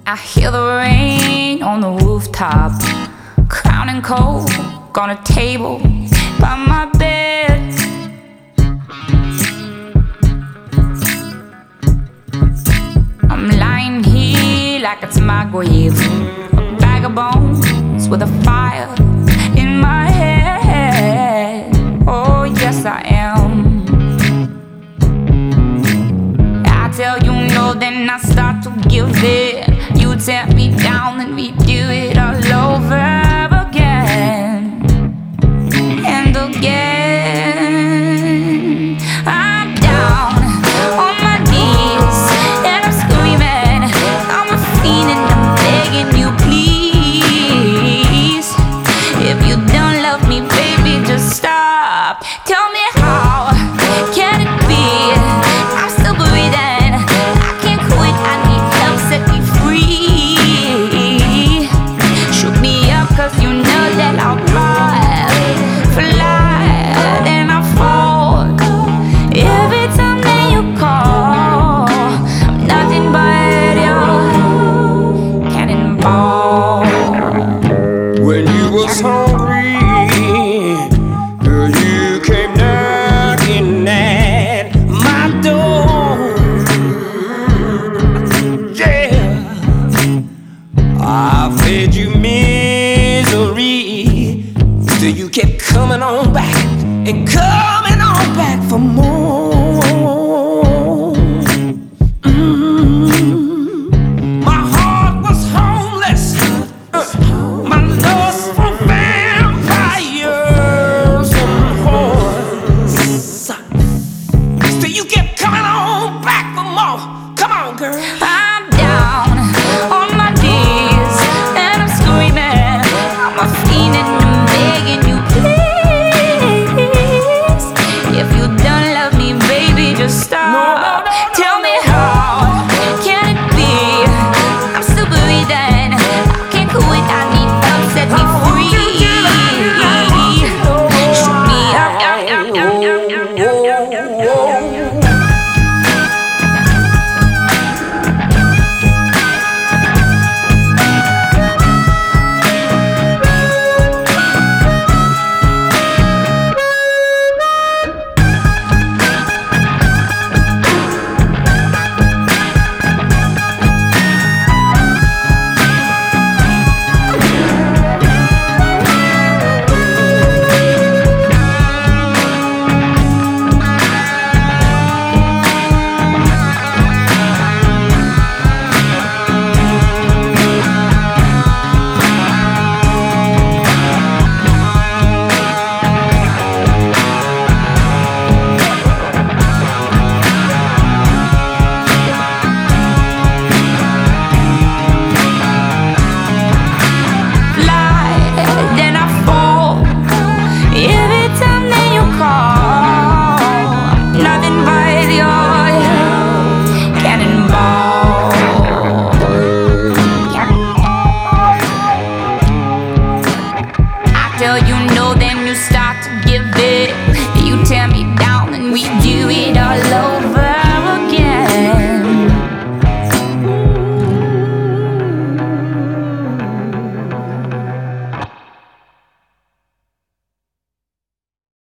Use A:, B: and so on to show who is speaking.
A: I hear the rain on the rooftop, crown and coke on a table by my bed. I'm lying here like it's my grave, a bag of bones with a fire in my head. Oh yes I am. I tell you no, then I start to give in. You tear me down and we do it all over.